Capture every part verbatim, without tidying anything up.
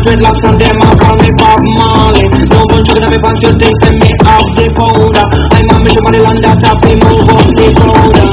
dreadlocks and them I call me Bob Marley. No one should have me pants you think that me off the powder. I'm a mission for the land that have to move up the powder.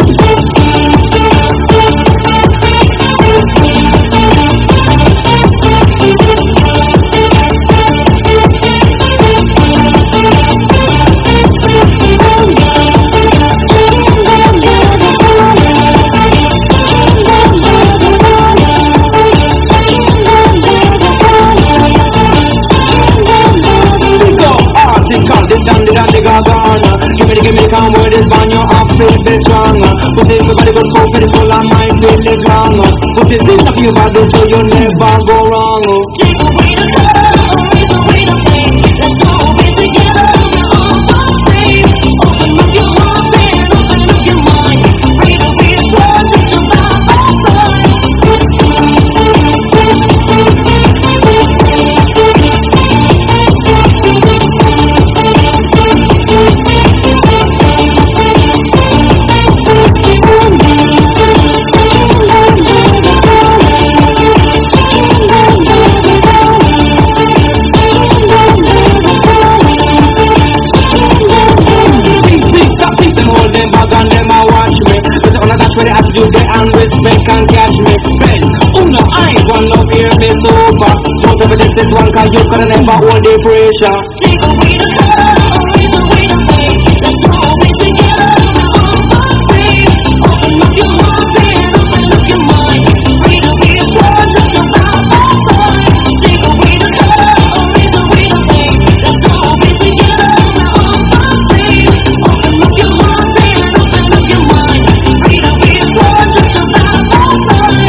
Give me the calm word is born, your heart feels bit stronger. But everybody goes so pretty full of mind, feel it longer. But it's in of your body, so you'll never go wrong. Take away the love, erase away the pain. Let's go be together, we're all the same. Open up your heart and open up your mind. Ready to be a blood, just about our time. You get and respect and catch me. Ben, oh no, I ain't want no fear me sober. Don't ever this this one cause you couldn't ever hold the pressure. Take away the love, erase away the pain. Let's go be together, we're all the same. Open up your heart and open up your mind. Ready to be a blood, just about our time. Take away the love, erase away the pain. Let's go be together, we're all the same. Open up your heart and open up your mind. Ready to be a blood, just about our time.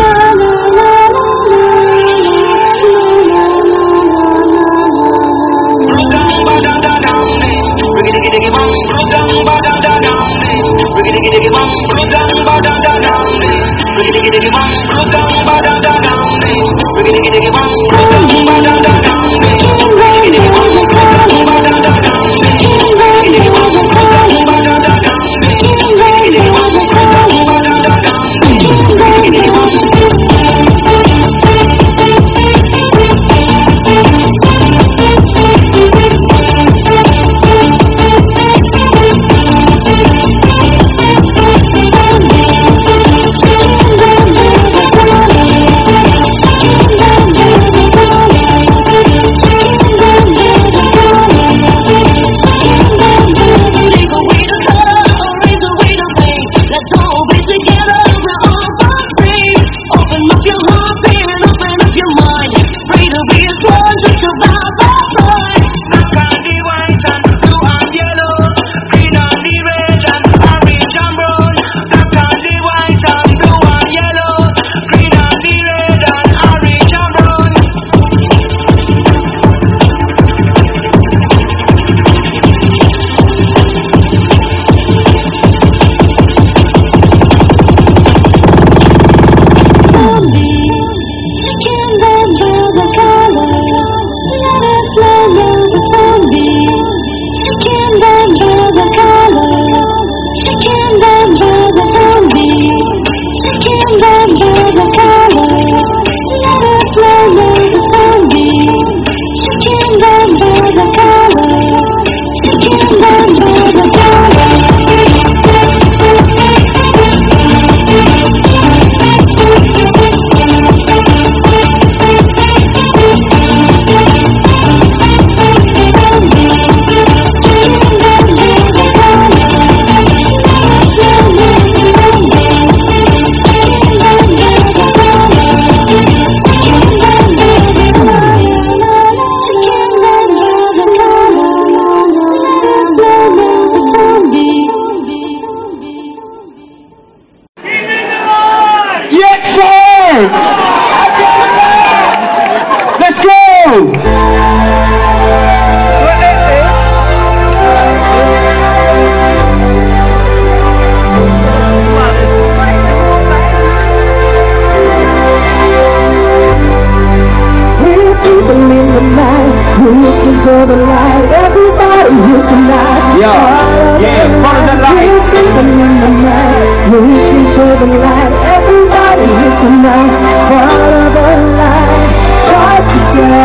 for the light, everybody here tonight. Yo, yeah, follow the light. We're sleeping in the night, looking for the light, everybody here tonight. Follow the light, try to get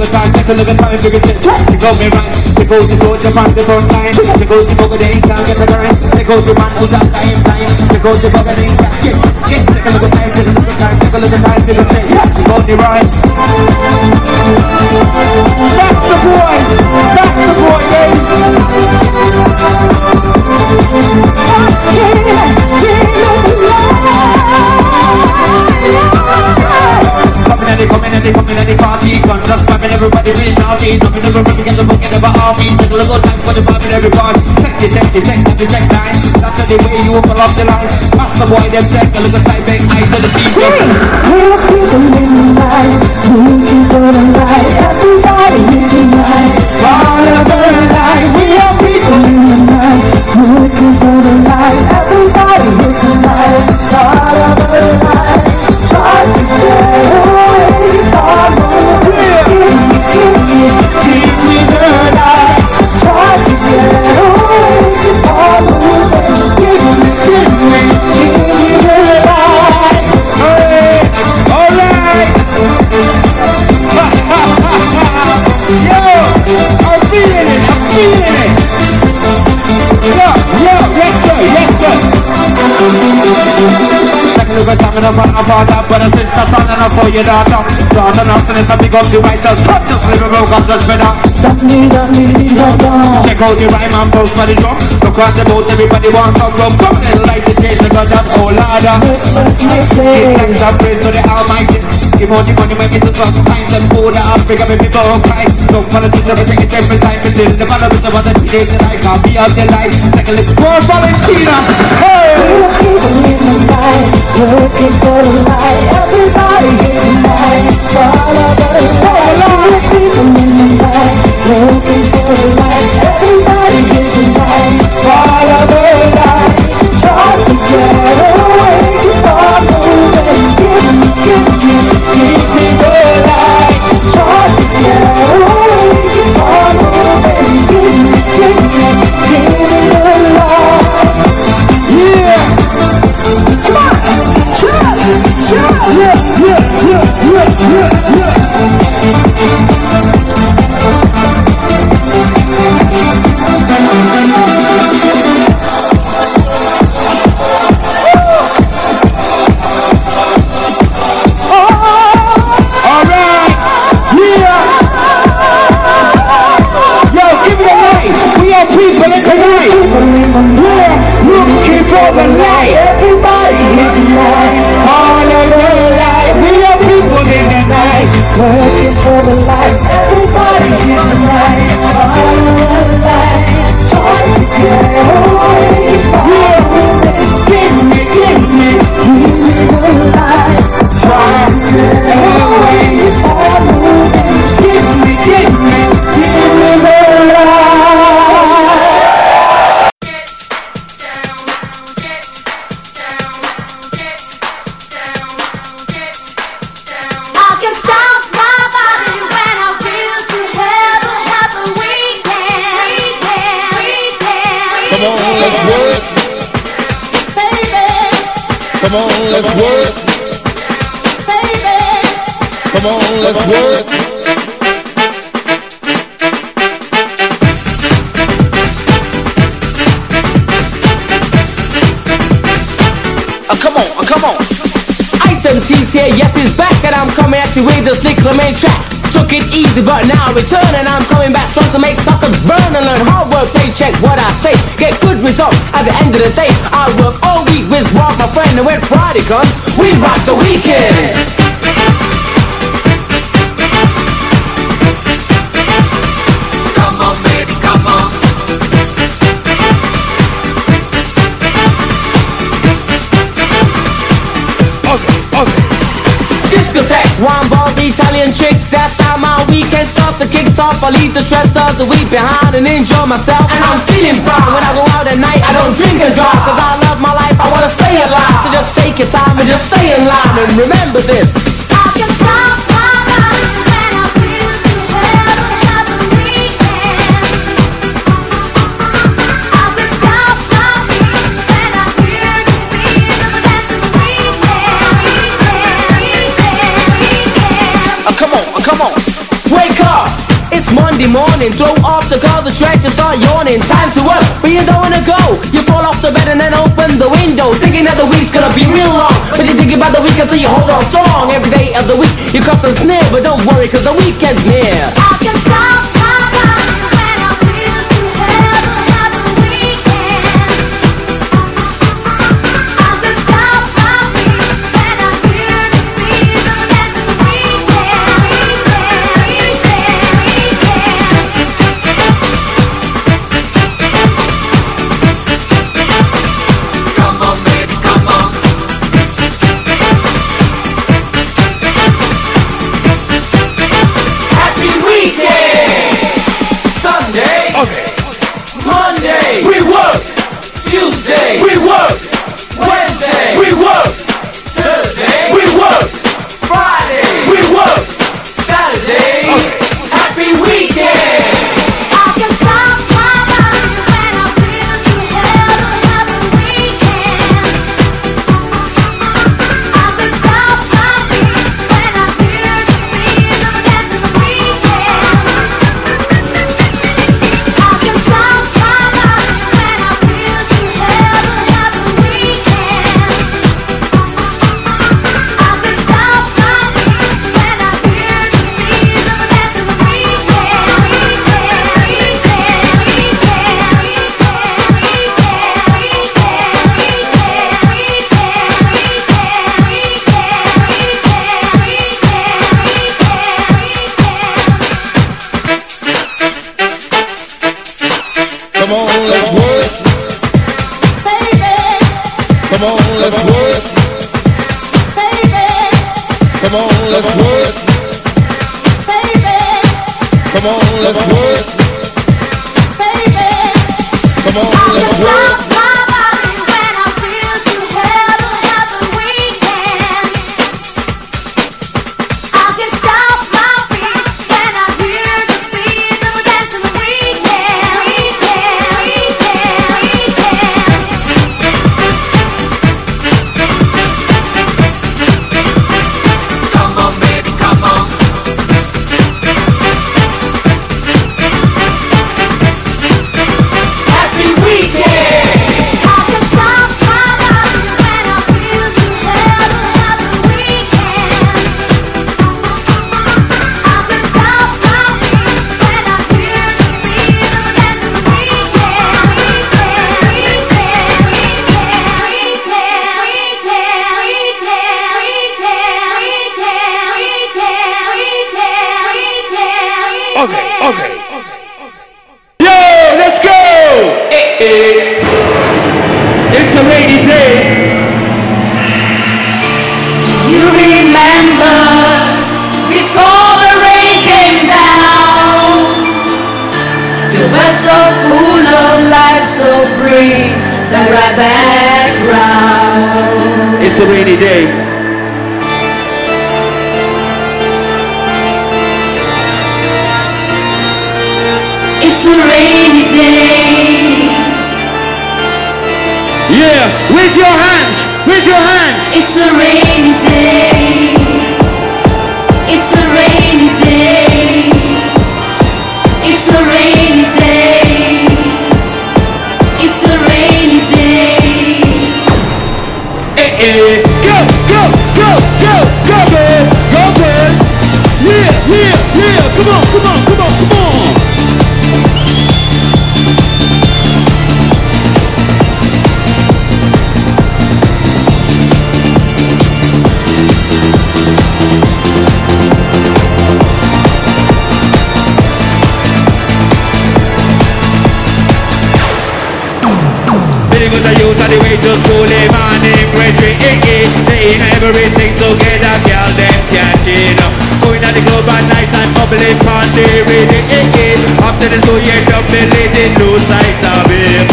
look at time, take a look at time, baby, sit. Take out me right, take out the road, jump on the front line. Take out the bugger, they ain't time, get the grind. Take out the man who's up time, time. Take out the bugger, they ain't time, get, get. Take a look at time, take a look at time, take a look at time, baby, sit. Take out the right. That's the boy, that's the boy, baby. Coming and they coming and they coming and they party. Guns just popping, everybody feeling naughty. Nothing never run together, book in the army. Take a look at time for the vibe in every part. Check it, check it, check it, check it, time. That's the way you fall off the line. Pass the boy, them check a look at time, big eyes to the people. We're people in the night, looking for the light. Everybody here tonight, all over the night. We are people in the night, looking for the light. Everybody here tonight, all over the night. Try to get away from the wind. Give me, give me the light. Try to get away from the wind. Give me, give me, give me the light. Hey, all right. Yo, I'm feeling it, I'm feeling it. Yo, yo, yes sir, yes sir. Take a look at time and I'm on a father, but a sister, son and a for your daughter. Daughter, nothing is a big up the writers. Cut the flavor, cause that's better. Check out the rhyme and post for the drum. Look at the boat, everybody wants some rum. Come on and light the change, they got that whole ladder. Give thanks and praise to the Almighty. Give all the money, make it to some time. Them food that Africa, make people all cry. Look for the things that we take it every time. Until the man of the what the teenage and I can't be out the light. Take a look for Valentina. Hey! Looking for the light, everybody here tonight. Follow the light, people in the night. Looking for the light, everybody here tonight. Follow the light, try to get away from the wind. Give me, give me, give me the light. Try to get away from the wind. Give me, give me, give me the light. Yeah. Come on. Yeah, yeah, yeah, yeah, yeah, yeah. Working for the light, everybody here tonight. All over the light, try to get away from the wind. Give me, give me, give me the light. Try to get away from the wind. Give me, give me, give me the light. Come on, let's work. Baby. Come on, let's work. Uh, come on, uh, come on. Ice M C's here, yes, it's back, and I'm coming at you with the slick main track. Took it easy, but now I return, and I'm coming back strong to make suckers burn and learn hard work, paycheck, what I say. Get good results at the end of the day. I work all week with Rob, my friend, and when Friday comes, we rock the weekend. Come on, baby, come on. Okay, okay. Discotheque, wine balls, Italian chicks. That's how my weekend starts. The kicks off, I leave the stress of the week behind and enjoy myself. And I'm feeling fine when I go out at night. I don't drink and drive, cause I love my life. I wanna stay alive. So just take your time and just stay in line. And remember this, I can stop my life when I feel to have another weekend. I can stop my life when I feel to feel that's the weekend. Uh, come on, uh, come on. Wake up! Monday morning, throw off the clothes, the stretch and start yawning. Time to work, but you don't wanna go. You fall off the bed and then open the window, thinking that the week's gonna be real long. But you think about the weekend, so you hold on strong. Every day of the week, you cuss and sneer, but don't worry, cause the weekend's near. I can stop my body when I feel to have another weekend. I can stop my feet when I hear the beat of the dance of the weekend. Weekend, weekend, weekend. Come on, baby, come on. Happy weekend! Sunday, Okay. Monday, we work. Tuesday, we work. Wednesday, we work. Thursday, we work. Friday, we work. Saturday, happy weekend! I can stop my body when I feel to have another weekend. I can stop my feet when I hear the beat of the dance of the weekend. I can stop my body when I feel to have another weekend. I can stop my feet when I hear the beat of the dance of the Come on, let's work. Come on, let's work. Come on, let's work. Come on, let's work. Come on, let's work. Stop my body when I feel to have another weekend. I can stop my feet when I hear the beat of the dance of the weekend. Weekend, weekend, weekend. Come on, baby, come on. Happy weekend! I can stop my body when I feel to have another weekend. I can stop my feet when I hear the beat of the dance of the weekend. Weekend, weekend, weekend, weekend, weekend, weekend, weekend, weekend, weekend. Okay, okay. Yo, let's go! Eh, eh. It's a rainy day. You remember before the rain came down, you were so full of life, so bring the right back round. It's a rainy day. It's a rainy day. Yeah, raise your hands, raise your hands. It's a rainy day. It's a rainy day. It's a rainy day. It's a rainy day. Eh, eh. Go, go, go, go, go, girl, go, girl. Yeah, yeah, yeah. Come on, come on, come on, come on. Youth on the way to school, a man in grade three, eh, eh. They in everything together, girl, them catching up. Going at the club at night and bubbling on the radio, eh, eh. After the two years of the lady, lose sight of him.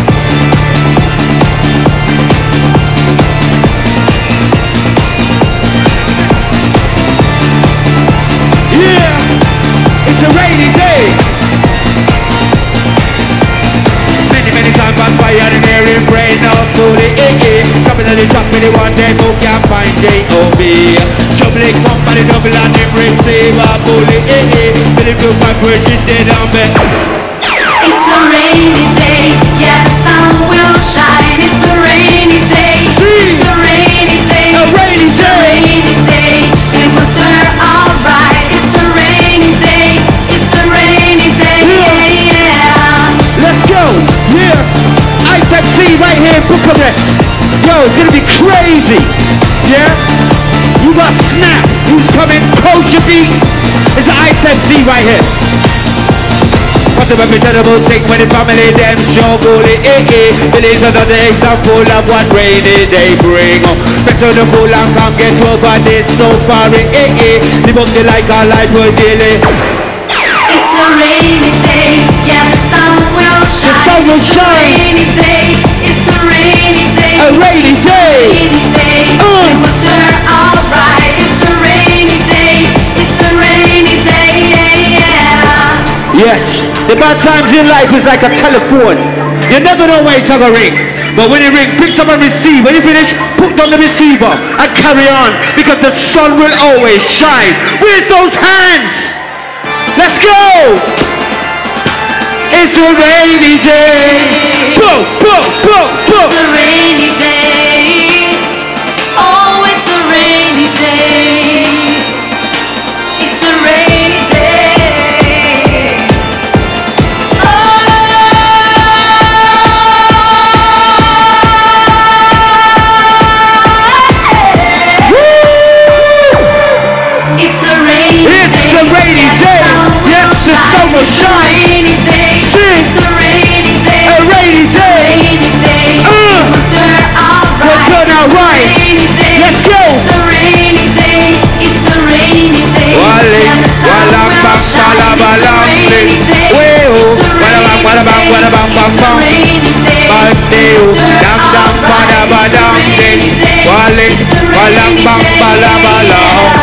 Yeah, it's a rainy day. Fire and air in brain, now slowly, eh, eh. Coming at the top, anyone they go can't find J O B. Jump Double it, come by the double and him receiver bully. Eh eh, Billy Blue vibration dead on me. It's a rainy day, yeah, the sun will shine. It's a rainy day, it's a rainy day, A rainy it's a rainy day. It will turn alright. It's a rainy day, it's a rainy day, yeah, yeah. Let's go, yeah. Ice M C right here in Bucharest. Yo, it's gonna be crazy, yeah. You got Snap, who's coming, Culture Beat. It's an Ice M C right here. What's the representable thing when the family them juggle it, eh eh. It is another example of what rainy day bring. Better the cool and come get over this so far, eh eh. Live up the like our life will daily. It's a rainy day, yeah, the sun will shine. The sun will It's a shine. rainy day, it's a rainy day, A rainy day. rainy day. Uh. It will turn alright. It's a rainy day, it's a rainy day, yeah, yeah. Yes, the bad times in life is like a telephone. You never know when it's gonna ring. But when it rings, pick up and receive. When you finish, put down the receiver and carry on. Because the sun will always shine. Where's those hands? Let's go! It's a rainy day. Boom, boom, boom, boom. It's a rainy day. Oh, it's a rainy day. It's a rainy day. Oh, it's a rainy day. It's a rainy day. Yes, the sun will shine. Rainy day. Sing. It's a rainy day. A rainy day. Rainy day. Uh. It will turn alright. Will turn out It's a right. rainy day. Let's go. It's a rainy day. It's a rainy day. Wale, And the sun walam, will bam, shine. bala, It's a balam, rainy day. Weo, It's a wala, bam, rainy wala, bam, day. wala, bam, bam, It's a bam. rainy day. Bandeo, It will turn dam, dam, bada, alright. It's a badam, rainy din. day. Wale, It's a walam, rainy bam, day. bala, bala.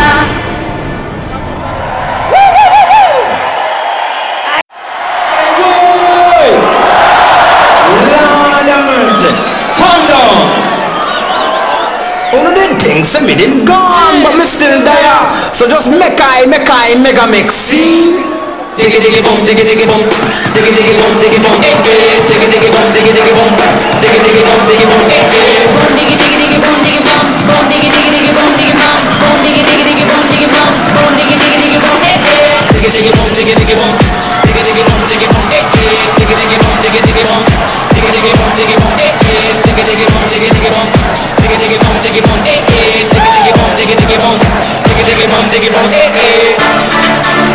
Lord have mercy. Calm down. One of them things say me did gone, but me still there. So just make I, make I, mega mix. See? Diggy diggy boom, diggy diggy boom, diggy diggy boom, diggy boom, eh eh, diggy diggy boom, diggy diggy boom, diggy diggy boom, diggy boom, eh eh. Boom diggy diggy diggy boom diggy bum. Boom diggy diggy diggy boom diggy bum. Boom diggy diggy diggy boom diggy bum. Boom diggy diggy diggy boom eh eh. Diggy diggy boom, diggy diggy boom, diggy diggy boom, diggy boom, eh eh, diggy diggy boom, diggy diggy boom, diggy diggy boom, diggy boom, eh eh, diggy diggy boom, diggy diggy boom, diggy diggy boom, diggy boom, eh eh, diggy diggy boom, diggy diggy boom, diggy diggy boom, diggy boom, eh eh.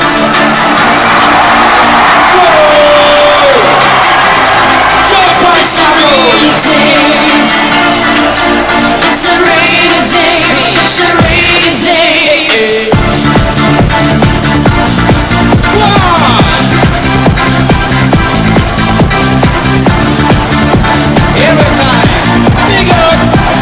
It's a rainy day. It's a rainy day. Every time, big up.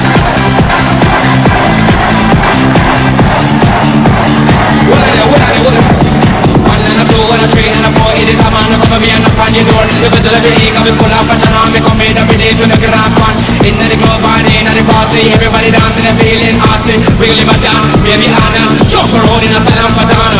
What are they, what are they, what are they? One and a two and a three and a four. It is a man who cover me and knock on your door. The better of the ego, me full of passion on me. Come in every day to the grand one. In the club and in the party, everybody dancing and feeling arty. Really my jam, baby Anna. Jump around in a style and patana.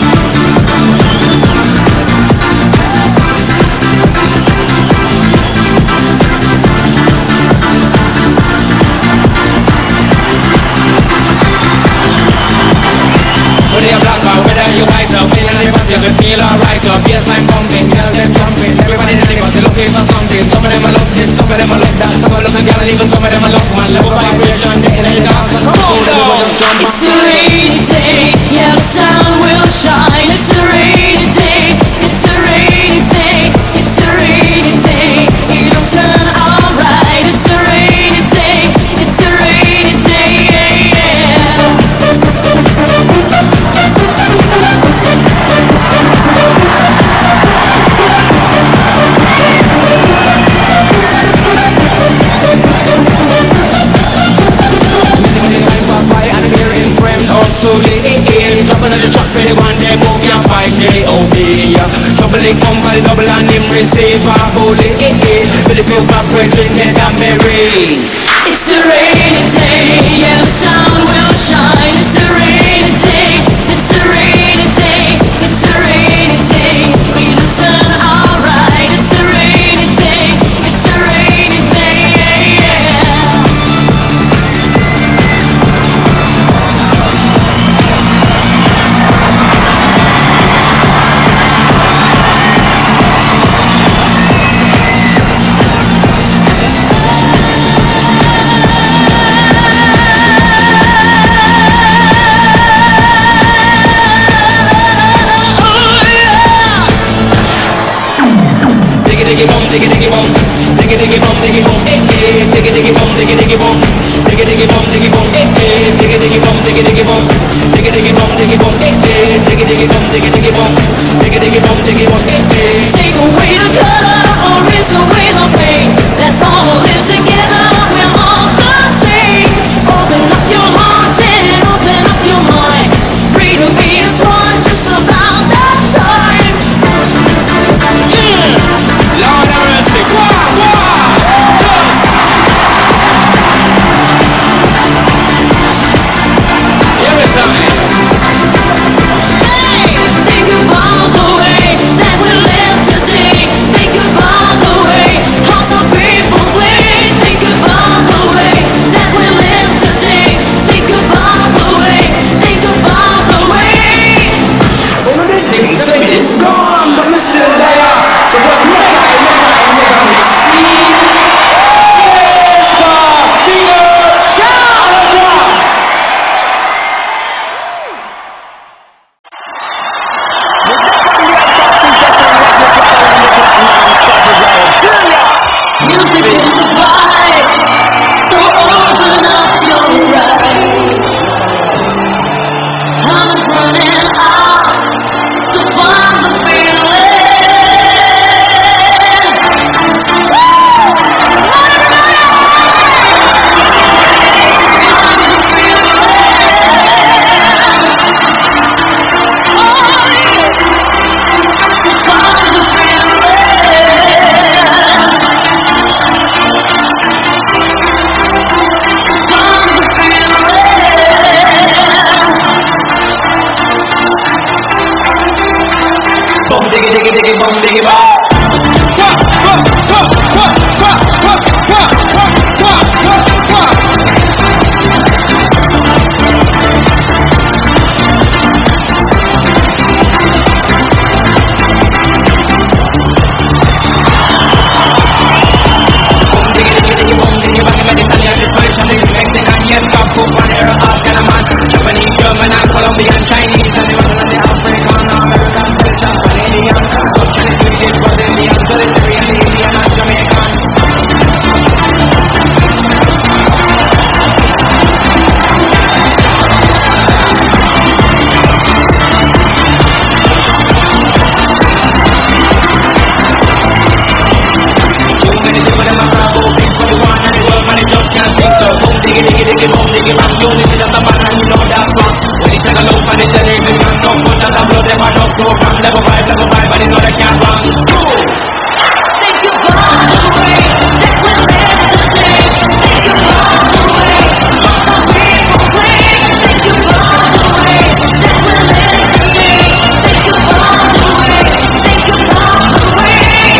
Whether you're black or whether you white, up in the party, you feel alright. Up baseline pumping, girl them jumping. Everybody in the party looking for something. Some of them I love this, some of them I love that. Some of them a girl and even some of them I love my love vibration. They in the dance, come on down. It's a rainy day. Yeah, the sun will shine. It's a rainy day. It's a rainy day. It's a rainy day. It'll turn alright. It's a rainy day. It's a rainy day. Yeah, yeah. Slowly, eh, eh, trouble in the truck, really one day who can find J O B. Trouble in come by the double and him receive a bully, eh, eh, Billy Bill back where drink it and merry. It's a rainy day. Yeah, the sun will shine. It's a rainy diggy bum diggy bum. Colombian, Chinese, and the African, American, British, Canadian, Russian, Swedish, Brazilian, Eritrean, Indian, and Jamaican. Too many people in my crowd go big for the one and the world, man, it just can't think so. Boom, diggy, diggy, diggy, boom, diggy, bang, you only see that the man and you know that's wrong. Take a look at the television, don't put that blood, they might not go from level five, level five, but you know they can't run. Think you found the way, that will let the day. Think you found the way, what the people play. Think you found the way, that will let the day. Think you found the way, think you found the way.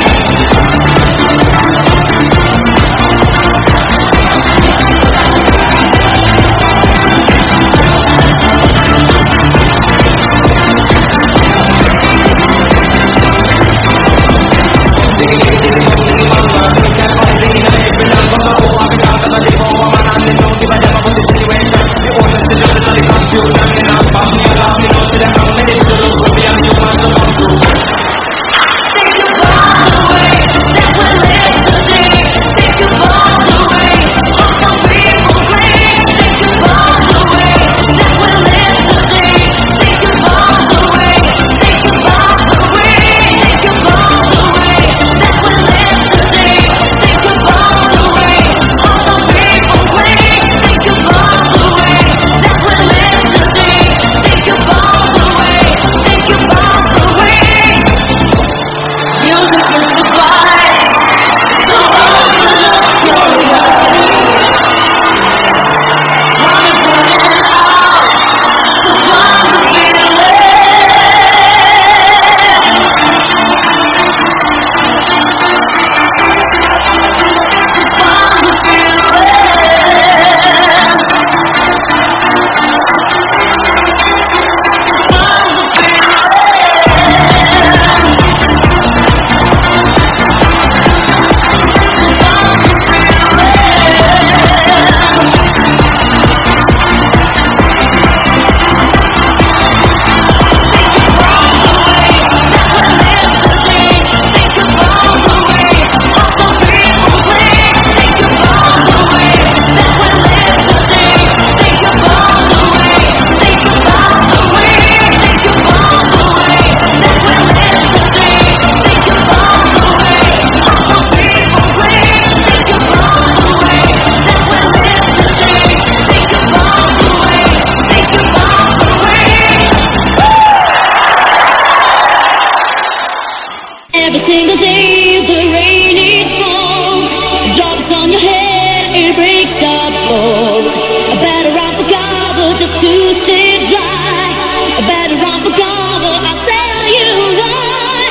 Every single day the rain it falls, drops on your head, it breaks the bones. I better run for cover just to stay dry. I better run for cover, I'll tell you why.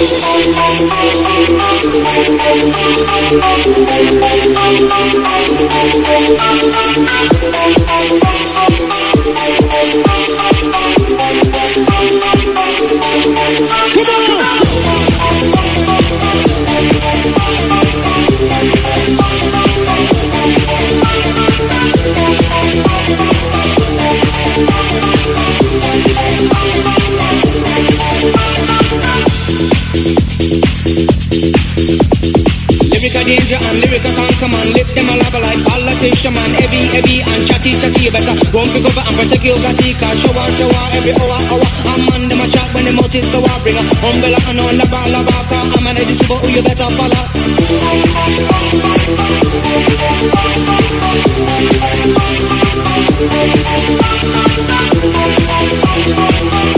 Lyrical danger and lyrical conquer man. Lift them a lava like politician man. Heavy, heavy and chatty, chatty. You better run for cover and protect your gatika. Show on, show on every hour, hour. I'm man them a chat when the mouth is so I bring a umbrella and on lava, lava. I'm an edit to who you better follow.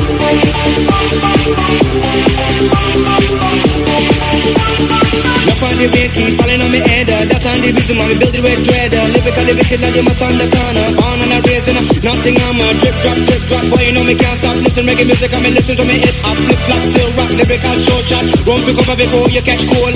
Look on the rain keep falling on me head. That's on the reason why we build it with dread. Lyrically wicked like you must on the corner. On and a raising, nothing on my drip drop, drip drop. Boy, you know me can't stop. Listen reggae music, I mean listen to me hit up. Flip flop, still rock, lyrical show shot. Run to cover before you catch cold.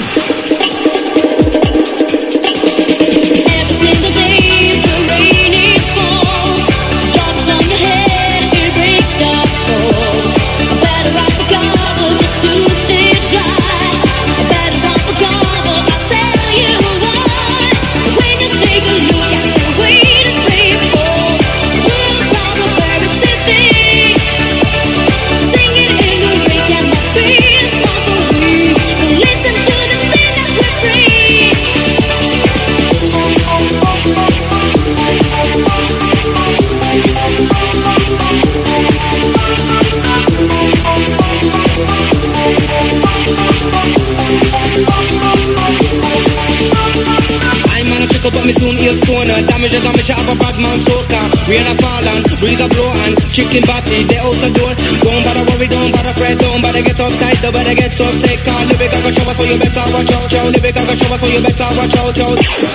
Every single day the rain it falls, drops on your head, it breaks the fall. Better off a cover just to stay dry. Better off a cover, I'll tell you why. When you take a look at the way the rain falls, words are the very thing. Singing in the rain cannot be a song for me. So listen to the thing that we bring. I'm on a trickle but me soon heal stoner. Damages on me chop a bad man soaker. Rain a fall and breeze a blow and chicken body they out the door. Don't bother worry, don't bother fret, don't bother get uptight, don't bother get so upset. Cause lyric I go show us so you better watch out, yo. Lyric I go show us so you better watch out, yo.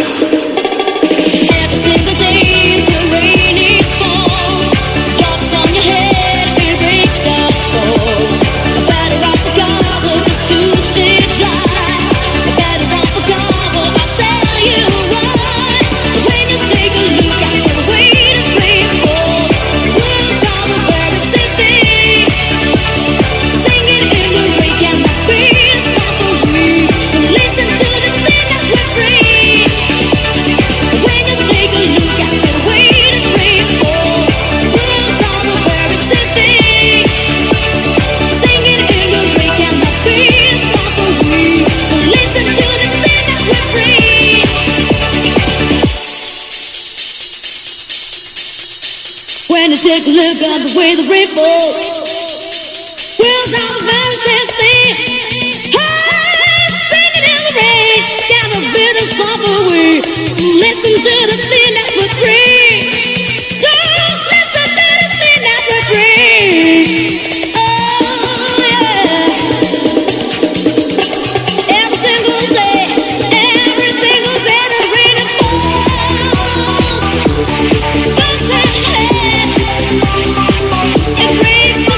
Every single day the rain it falls, drops on your head, it breaks the fall. Better off a cover just to stay dry. Better off a cover, I'll tell you why. When you take a look at the way the rain falls, words are the very same thing. Singing in the rain cannot be a song for me. So listen to the thing that we bring. When you take a look at the way the rain falls, words are the very same thing. Singing in the rain cannot be a song for me. So listen to the thing that we bring. When you take a look at the way the rain falls, words are the very same thing. Hey, singing in the rain cannot be a song for me. Listen to the thing that we bring. Just listen to the thing that we bring. Oh yeah. Every single day, every single day the rain it falls. Bumps in my head, it breaks my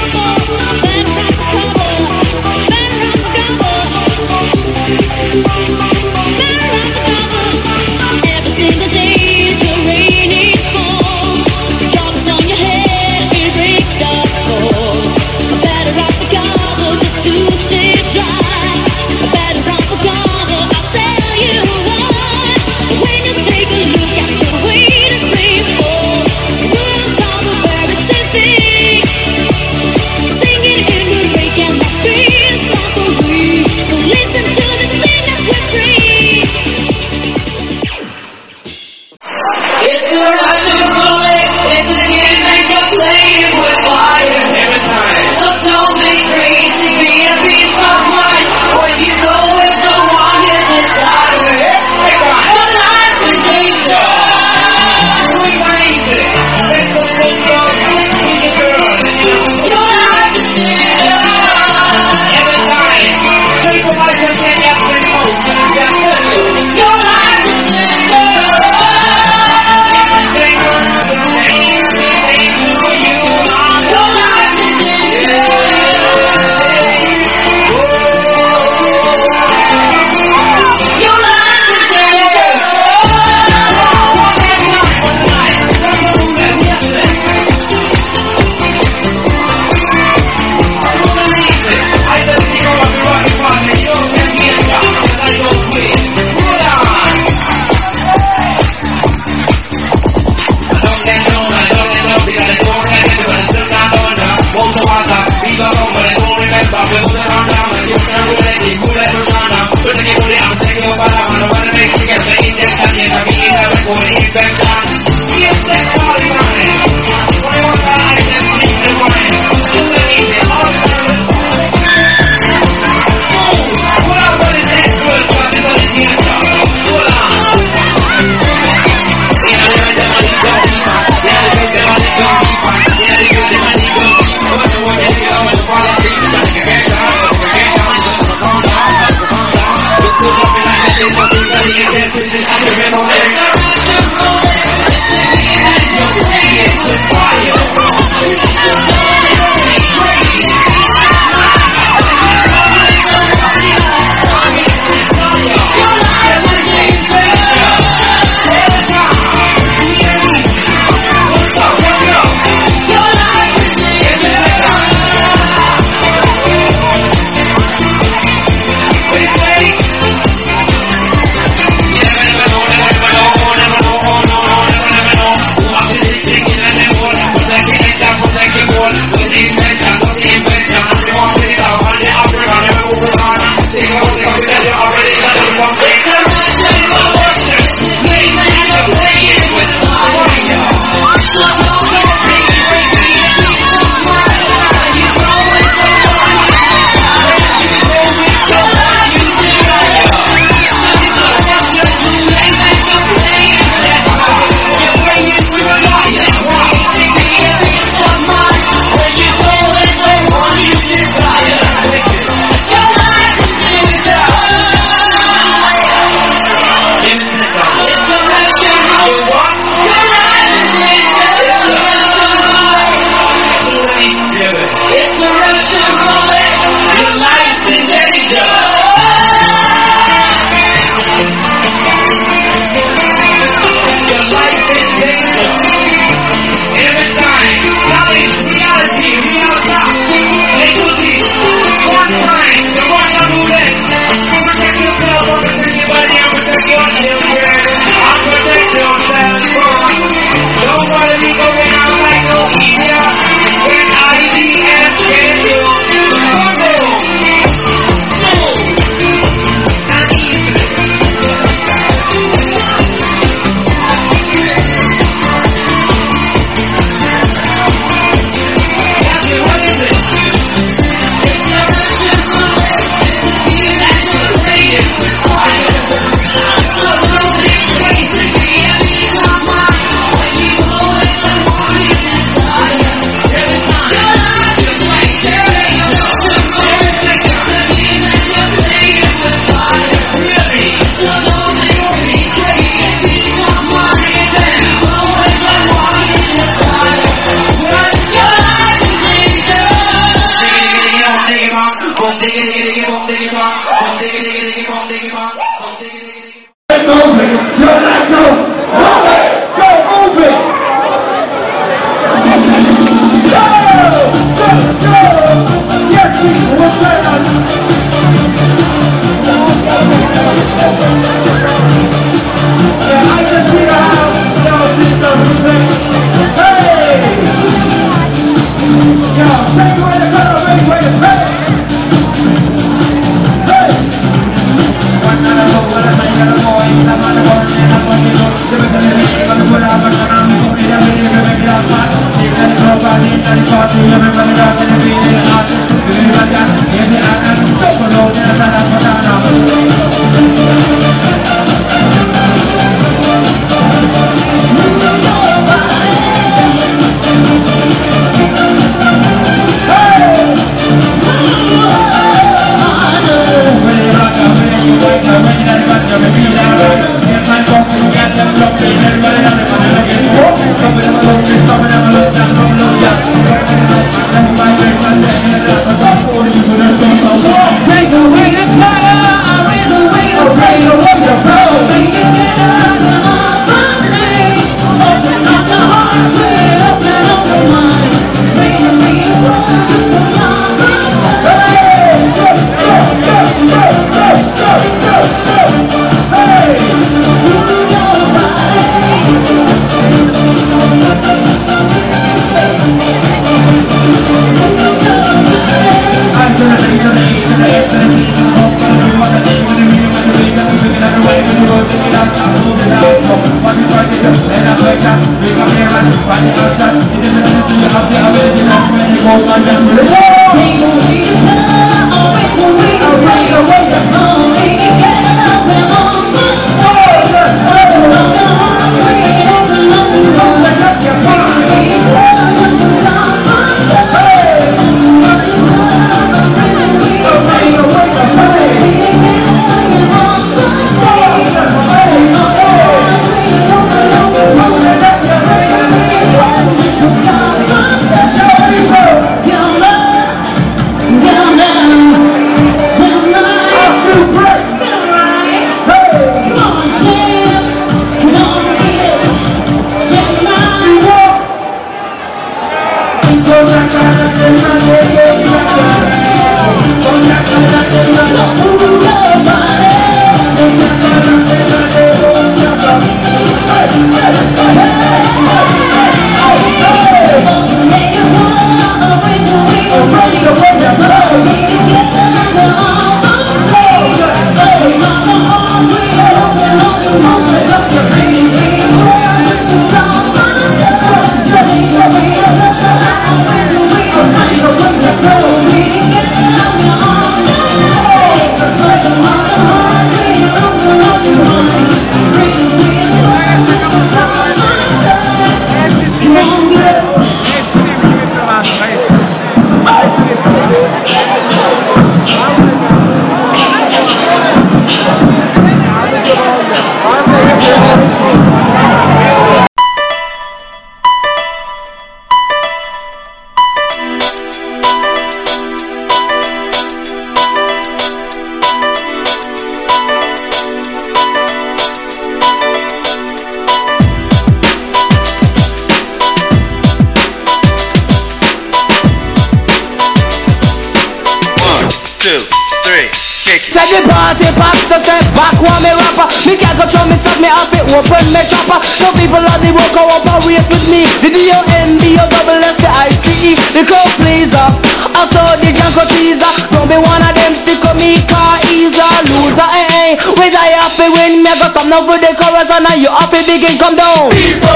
Said the party pack, so step back, want me rapper. Me can't control myself, me have it open, me chopper. Some people on the road go up and wait with me. The D O N, D O double S, the I C E, the crowd pleaser. Also the Janko teaser. Don't be one of them sick of me, car easer. Loser, eh, eh. With I have to win, me got some love for the chorus and now you have to begin, come down. People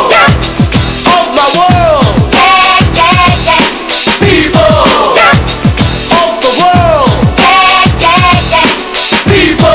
of my world. Yeah, yeah, yes. People of the world. Yeah, yeah, yes. People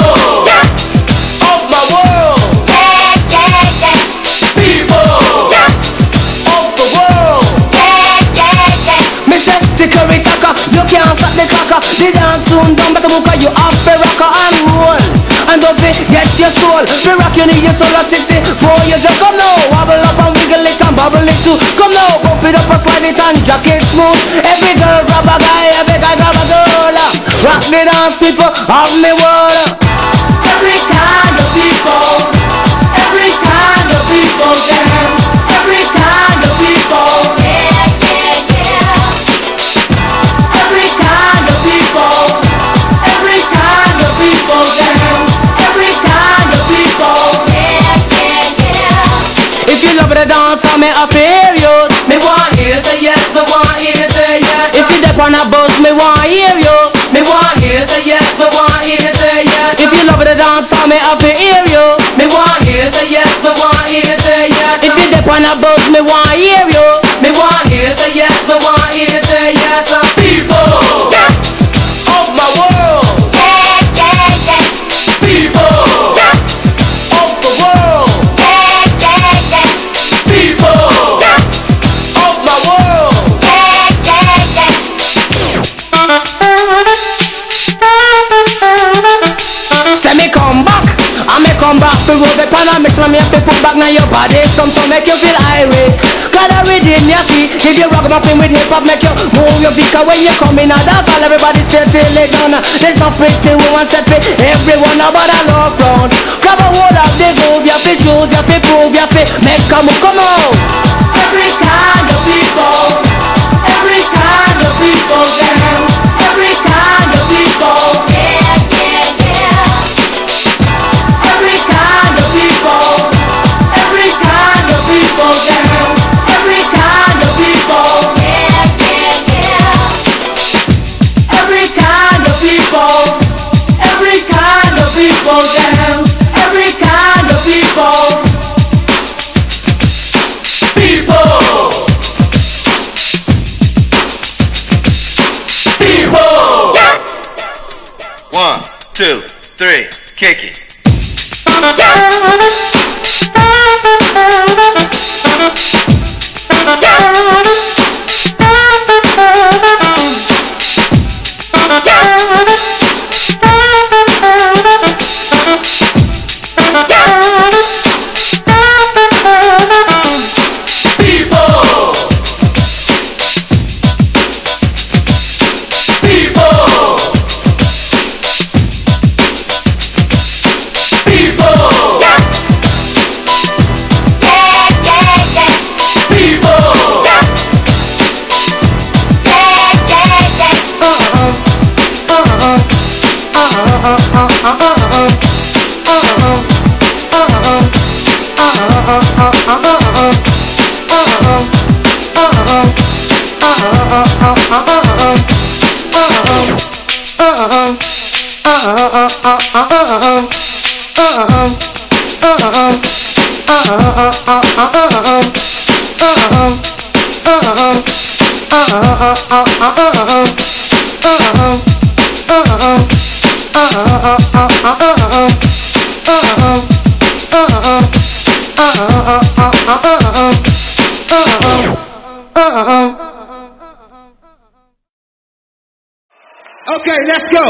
of my world. Yeah, yeah, yes. People of the world. Yeah, yeah, yes. Me say the curry tucker, you can't stop the clocker. The dance soon done, but the book you have to rocker and roll. and don't forget your soul. The rock you need your soul at sixty-four years old. Come now, wobble up and wiggle it and bubble it too. Come now, pump it up and slide it and jack it smooth. Every girl grab a guy, every guy grab a girl. Rock me dance people of me world. Every kind of people, every kind of people dance. Every kind of people, yeah, yeah, yeah. Every kind of people, every kind of people dance. Every kind of people, yeah, yeah, yeah. If you love the dance, I may appear you. Me want hear you say yes, me want hear you say yes. If you dip on a buzz, me want hear you. Me want hear you say yes, me want hear you say yes. If you love the dance, I may appear you. Me want hear you say yes, me want hear you say yes. If you dip on a buzz, me want hear you. Me want hear you say yes, me want hear you say yes. People of my world, yeah, yeah, yes. People of the world, yeah, yeah, yes. People of my world, yeah, yeah, yes. Say me come back, I me come back to roll the pan and mix and me have to put back now your body. Some so make you feel irate. Got a rhythm you see. If you rock my thing with hip hop, make you move your feet. Cause when you come in a dance hall, everybody stay till it done. There's no pretty woman set fit everyone about a love round. Grab a hold of the groove, you fi choose, you fi prove, you fi make a move. Come on. Every kind of people, every kind of people dance. Every kind of people, yeah, yeah, yeah. Every kind of people, every kind of people dance. Every kind of people, yeah, yeah, yeah. Every kind of people, every kind of people dance. Every kind of people, people, people. One, two, three, kick it. Okay, let's go.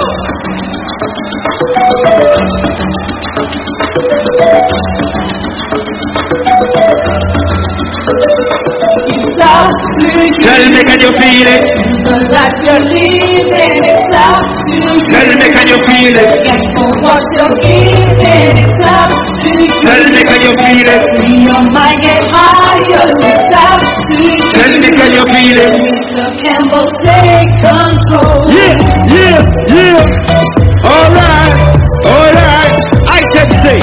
Tell me, can you feel it? The life you're living is up to you. Tell me, can you feel it? Get for what you're giving is up to you. Tell me, can you feel it? See your mind get higher, it's up to you. Tell me, can you feel it? Mister Campbell, take control. Yeah, yeah, yeah. All right, all right. I can say.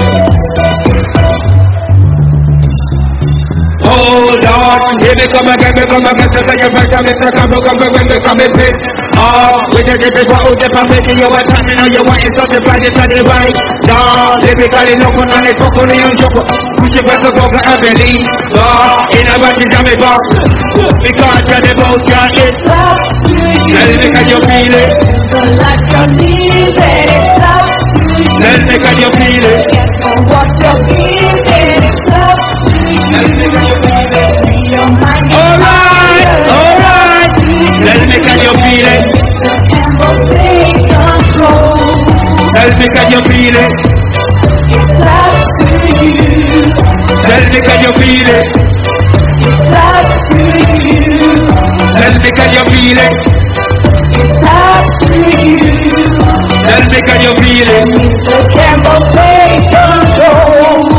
Hold on, here we come again, we come again, so you first time, Mister Campbell, come back when we come in pit. Oh, we did it before, who's the perfect, you were timing on your way, so the body to the right. Down, typically, no one on it, for only on Joko. Push it back to go, I believe. Oh, in a bunch of me box. Because you're the boat, you're it. Tell me, can you feel it? The life you're living is up to you. Tell me, can you feel it? Get for what you're giving is up to you. Tell me, can you feel it? See your mind get Alright, alright. Tell me, can you feel it? Mister Campbell, take control. Tell me, can you feel it? you feel it? Mister Campbell, take control.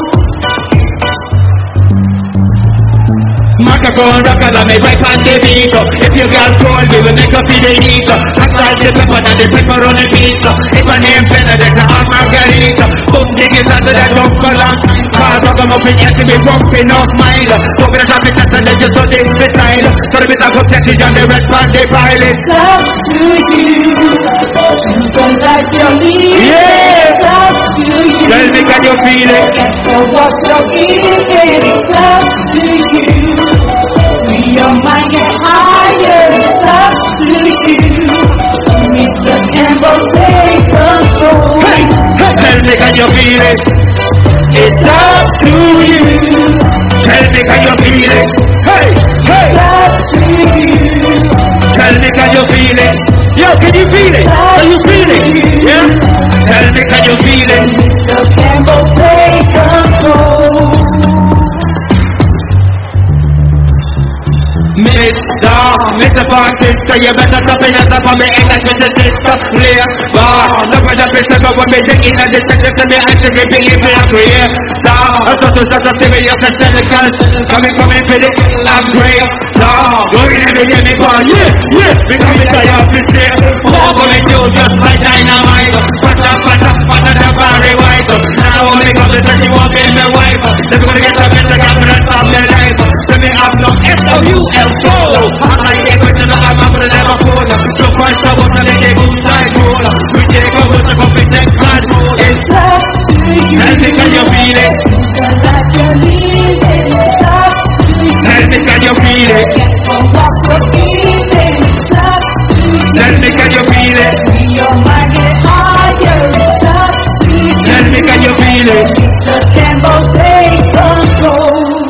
Microphone rocker and me right on the beat. If you got cold, we will make up in the heat. I start the pepper and the pepper on the beat. If my name Benedict, I'm Margarita. Boom, dig it under that dump for long. Cause I come up in here to be bumping off mile. So we're gonna it at the legend so they beside. So the bit of protected on the red band, they pilot. Love to you. You don't like your lead. Yeah. Love to you. Tell me, can you feel it? So what you're eating is love to you. Your mind get higher, it's up to you. Mister Campbell, take control. Hey, hey, tell me, can you feel it? It's up to you. Tell me, can you feel it? Hey, hey, It's up to you. tell me, can you feel it? Yo, can you feel it? Can you feel it? Yeah? Tell me, can you feel it? Mister Campbell, take control. Mister, Mister Francisco, you better stop in and for me English with the sister. Clear, bar, look at the picture, but when me thinking of the section, to me, I should be believing in clear. Star, I thought to such a serious and cynical, coming, coming for the last grave. Star, going every day, me born, yeah, yeah, because it's a half this year. More coming to just like dynamite. Put up, put up, put up, the very white. Now only come to say she won't be my wife. Never gonna get a better camera of their life. So me have no S O U L solo. I'm like a good to the I'm up to the never phone. So first I want to let it go side roll. We take over the coffee tech card. It's up to you. Tell me, can you feel it? Don't like your lead, it's up to you. Tell me, can you feel it? So what you're eating is up to you. Tell me, can you feel it? Your mind get higher, it's up to you. Tell me, can you feel it? Mister Campbell, take control.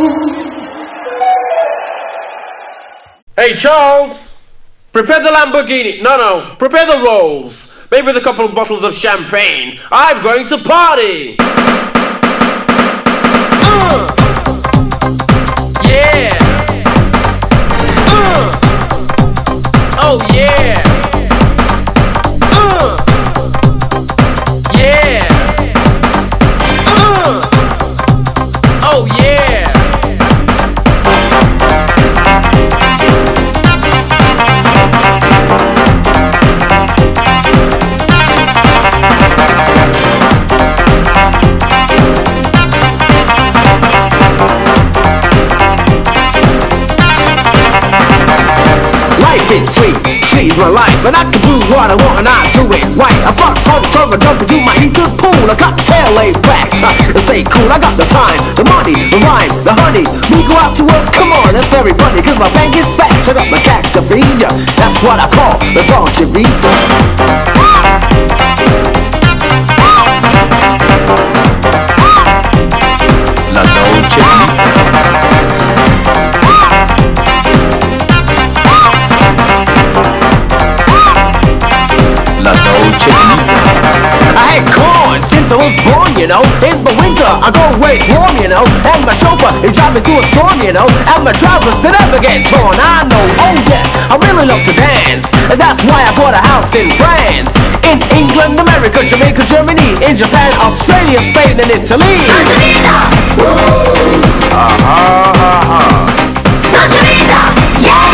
Hey Charles, prepare the Lamborghini. No, no, prepare the rolls. Maybe with a couple of bottles of champagne. I'm going to party. Uh. Yeah. Uh. Oh yeah. Uh. Yeah. Uh. Oh yeah. It's sweet, sweet's my life, and I can do what I want and I do it right. I box hard to turn, jump to do my heated pool. I got the tail laid back, uh, to stay cool. I got the time, the money, the rhyme, the honey. We go out to work, come on, that's very funny. Cause my bank is fat, I got my cash to feed ya. That's what I call the Dolce Vita. La Dolce Vita. La Dolce Vita. I had corn since I was born, you know. In the winter, I go way warm, you know. And my chauffeur is driving through a storm, you know. And my trousers they never get torn, I know. Oh yes, I really love to dance. And that's why I bought a house in France. In England, America, Jamaica, Germany. In Japan, Australia, Spain, and Italy. Dolce Vita! Woo! Uh-huh, uh-huh. Dolce Vita! Yeah!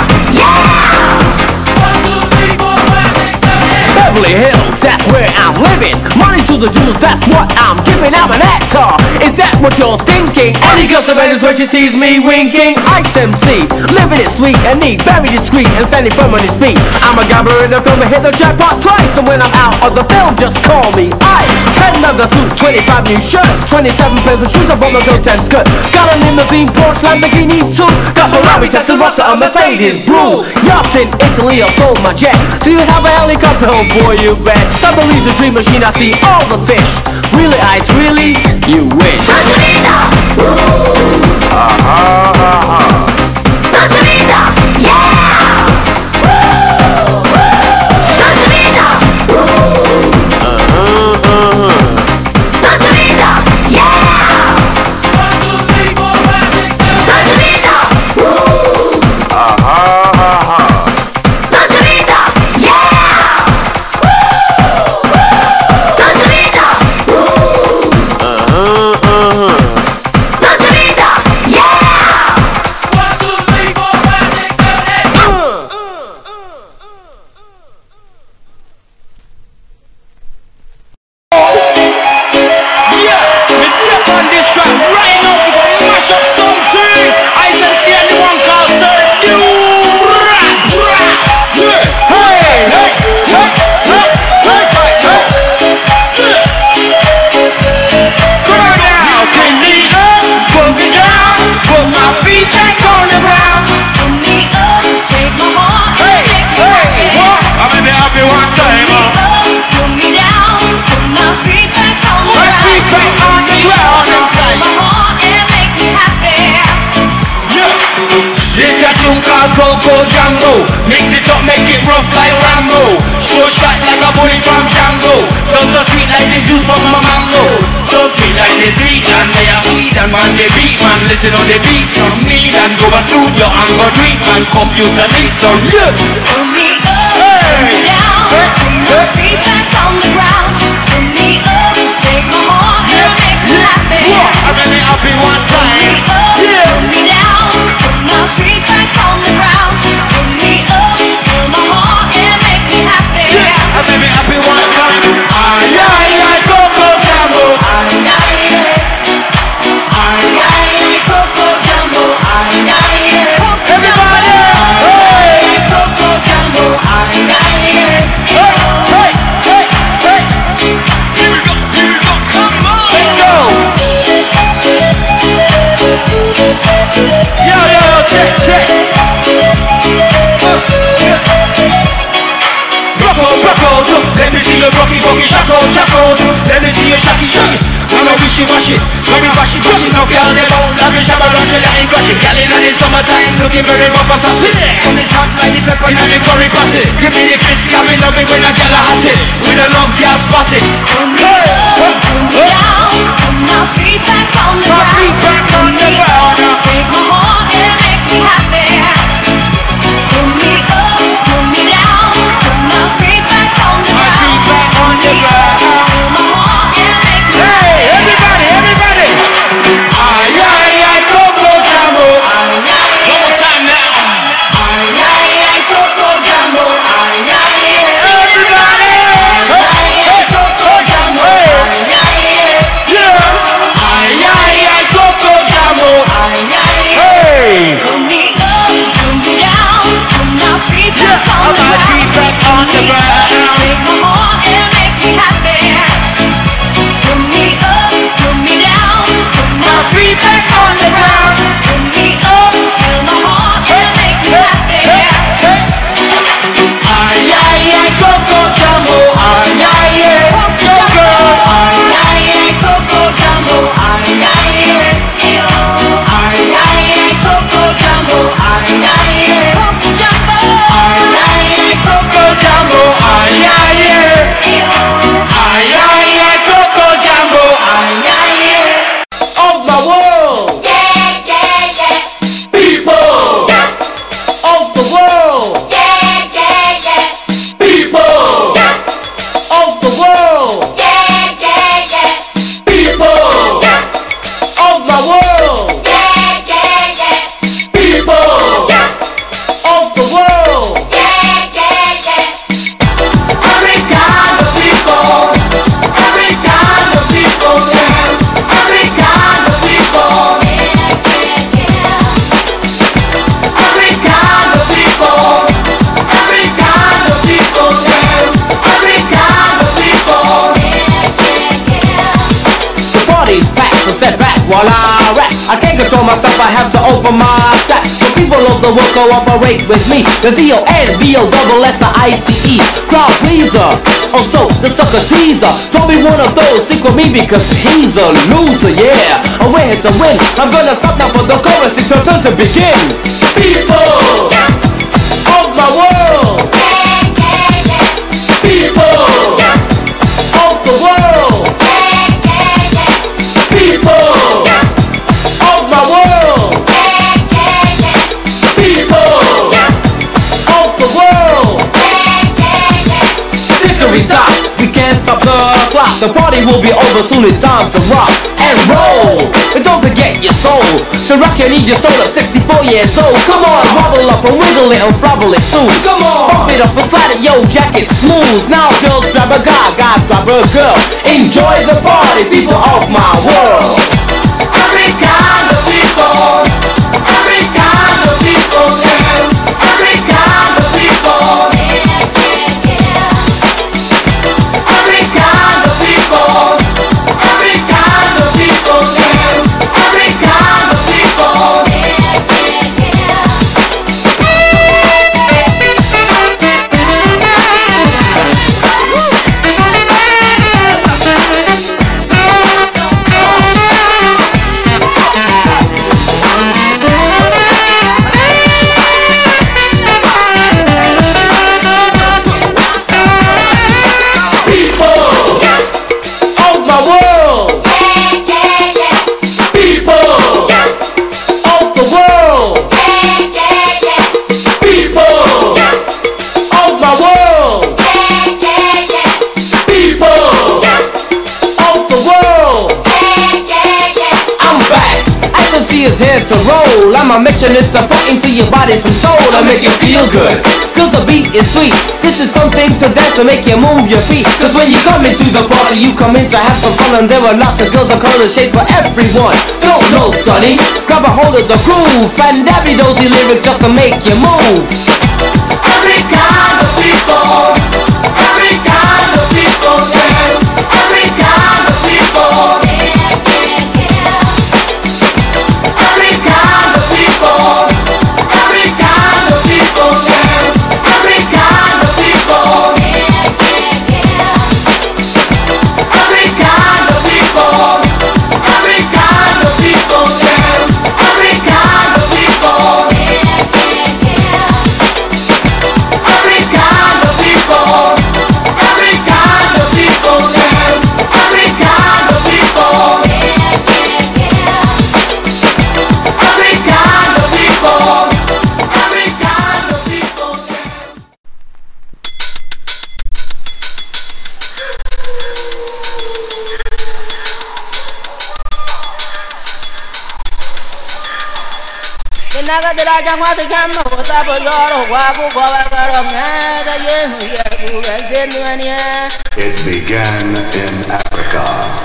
Beverly Hills, that's where I'm living. living. Money to the Jews, that's what I'm giving. I'm an actor. Is that what you're thinking? Any girl surrenders when she sees me winking. Ike's M C, living it sweet and neat, very discreet and standing firm on his feet. I'm a gambler in the film and hit the jackpot twice. And when I'm out of the film, just call me Ike. Ten leather suits, twenty-five new shirts, twenty-seven pairs of shoes, a bottle of ten skirt. Got a limousine, Porsche, Lamborghini too. Got Ferrari, Testarossa, a Mercedes blue. Yacht in Italy, I sold my jet. Do you have a helicopter? Oh boy, you bet. Submarine's a dream machine, I see all the fish. Really, Ice, really? You wish. Angelina! Uh-huh, uh-huh. Angelina! Yeah! Woo! Woo! Angelina! Uh-huh, uh-huh. Angelina! Yeah! One, two, three, four, five, six, seven, Angelina! Uh-huh, uh-huh. Angelina! Yeah! Woo! Woo! Angelina! Uh-huh, uh-huh. Angelina! Yeah! One, two, three, four, five, six, seven, eight. Uh. Yeah, me dip on this track right now. We gonna mash up something. I said, see anyone call Sir You Rap. Yeah. Hey, hey, hey, hey, hey, right now. Come on now, bring me up, put me down, put my feet back on the ground. Put me up, take my heart, Hey, make me hey, happy. oh, I'm in the happy one time. Put me up, put me down, put my feet back on the My feet back on the ground. Take my heart and make me happy. This a tune called Coco Django. Mix it up, make it rough like Rambo. Show shot like a bullet from Django. So so sweet like the juice of my mango. So sweet like the sweet and they are sweet and man the beat man. Listen on the beats from me and go a studio and go do it man. Computer beats so yeah. Put me up, put me down, put my feet back on the ground. Put me up, take my heart and make me happy. I'm in the happy one Put me time. up, put me down, put my feet back on the ground. Put me up, fill my heart and make me happy. I'm in the happy one time. Ay ay ay Coco Django. Ay, ay, ay. Ay, ay, ay, Coco Jumbo. Ay, ay, ay, Coco Jumbo. Everybody. Ay, Coco Jumbo. Ay, ay, ay. Hey, hey, hey. Here we go, here we go, come on. Let's go. Yo, yo, check, check. Rock out, rock out. Let me see you rocky, rocky, shock out, shock out. Let me see you shocky, shocky. I'm no wishy-washy. Now we bashy, bashy. Now girl, they bout like a shabba ratchet, like crashy. Girl in the summertime, looking very rough and sassy. From the top like the pepper and the curry patty. Give me the crisp, carry love it when a girl a hot it. When a love girl spot it. Put me up, put me down, put my feet back on the ground. feet back on the ground. Take my heart and make me happy. Put me up, put me down, put my feet back on the My ground. feet back on the ground. Fill my heart and make me Hey, happy. everybody, everybody. Ay, ay, ay, Coco Jumbo. One more time now. Ay, ay, ay, Coco Jumbo. Ay, ay, ay. Everybody. Hey, hey, Coco Jumbo. hey, myself, I have to open my trap. So people of the world cooperate with me. The D O N B O double S the I C E. Crowd pleaser, also the sucker teaser. Don't be one of those, stick with me because he's a loser, yeah. And we're here to win. I'm gonna stop now for the chorus, it's your turn to begin. People of my world, people of the world, people of my world, people of the world. Dickory top, we can't stop the clock. The party will be over soon, it's time to rock and roll. And don't forget your soul. To rock you need your soul at sixty-four years old. Come on, wobble up and wiggle it and frobble it too. Come on, pump it up and slide it, yo, jacket smooth. Now girls grab a guy, guys grab a girl. Enjoy the party, people of my world. Every kind of people, every kind of people dance. Every kind of people, every kind of people, every kind of people dance. Every kind of people. Is here to roll, and my mission is to put into your body some soul and make you feel good, cause the beat is sweet. This is something to dance and make you move your feet. Cause when you come into the party, you come in to have some fun. And there are lots of girls of color shades for everyone. Don't know, sonny, grab a hold of the groove and dabby thosey lyrics just to make you move. Every kind of people, every kind of people dance. Every kind of people, every kind of people, every kind of people dance. Every kind of people, every kind of people, every kind of people dance. Every kind of people, every kind of people, every kind of people dance. Every kind of people, every kind of people, every kind of people dance. It began in Africa.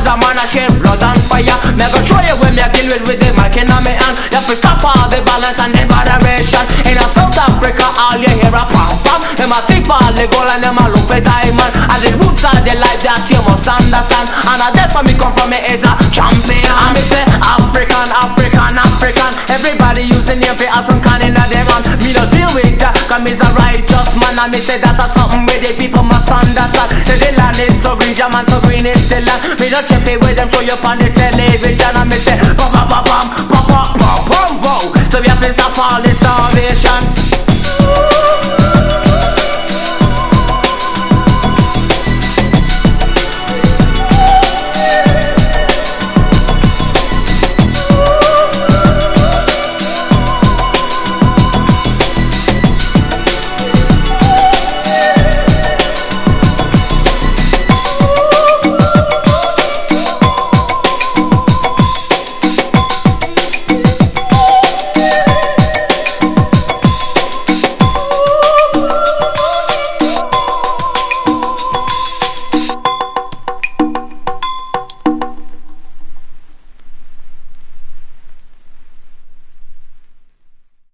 a man a shed blood and fire. Me go show you when me a deal with with the mic in my hand. You have to stop all the balance and the moderation. In a South Africa, all you hear a pam pam. Them a tip all the gold and them a look for diamond. And the roots of the life that you must understand. And a that's where me come from, me is a champion. And me say African, African, African. Everybody using name for African in their hand. Me no deal with that, cause me's a righteous man. And me say that's something where the people must understand. Say the land is so green, German so green is the land. Me don't check it with them, show you on the television. And me say bam bam bam bam bam bam bam bam. So we have to stop all